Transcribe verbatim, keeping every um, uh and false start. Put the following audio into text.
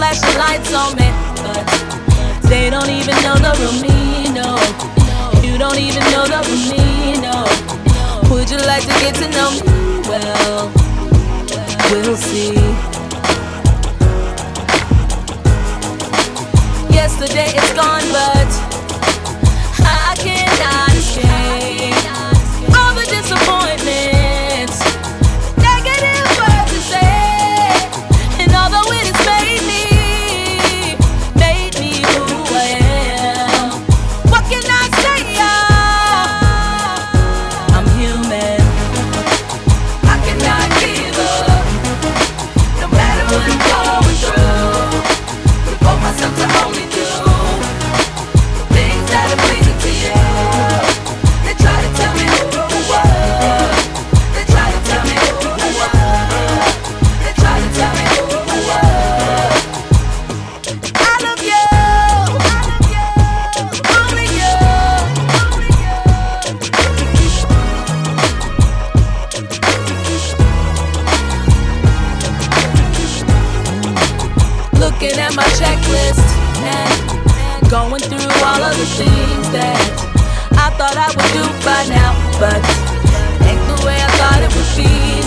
flashing lights on me, but they don't even know the real me, no. You don't even know the real me, no. Would you like to get to know me? Well, we'll see. Yesterday is gone, but I cannot escape all the disappointments, negative words to say. And although it has made me, made me who I am, what can I say, y'all? I'm human. I cannot give up, no matter what I'm going through. Report myself to only do things that are pleasing to you. They try to tell me who I was. They try to tell me who I was. They try to tell me who I was. I love you. I love you. Only you. Only you. Looking at my checklist and going through all of the things that I thought I would do by now, but ain't the way I thought it would be.